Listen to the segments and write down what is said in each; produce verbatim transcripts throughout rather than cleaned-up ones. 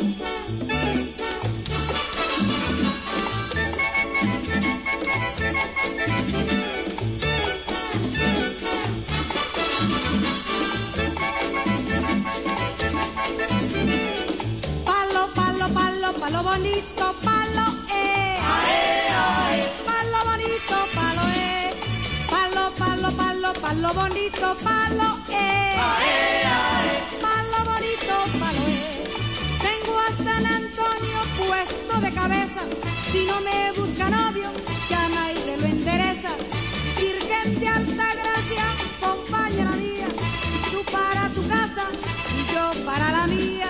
Palo bonito, palo eh. Ae, ae. Palo bonito, palo eh. Palo, palo, palo, palo bonito, palo eh. Ae, ae. Palo bonito, palo eh. Tengo a San Antonio puesto de cabeza. Si no me busca novio, ya nadie lo endereza. Virgen de alta gracia, compañera mía. Tú para tu casa y yo para la mía.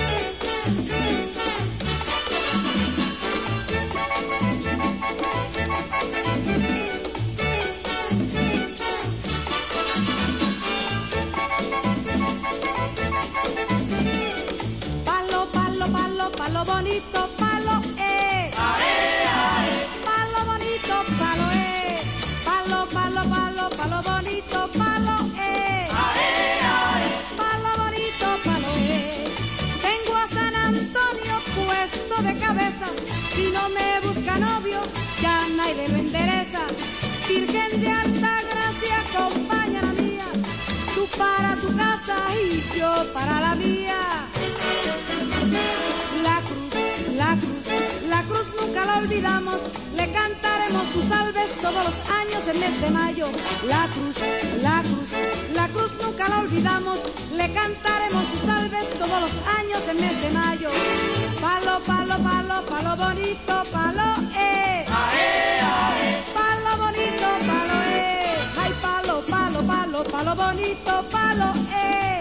Palo bonito, palo eh. Ae, ae. Palo bonito, palo eh. Palo, palo, palo, palo bonito, palo eh. Ae, ae. Palo bonito, palo eh. Tengo a San Antonio puesto de cabeza. Si no me busca novio, ya nadie lo endereza. Virgen de alta gracia, compañera mía. Tú para tu casa y yo para la mía. La cruz, la cruz, la cruz nunca la olvidamos. Le cantaremos sus salves todos los años en mes de mayo. La cruz, la cruz, la cruz nunca la olvidamos. Le cantaremos sus salves todos los años en mes de mayo. Palo, palo, palo, palo bonito, palo eh. Ae, ae. Palo bonito, palo eh. Ay, palo, palo, palo, palo bonito, palo eh.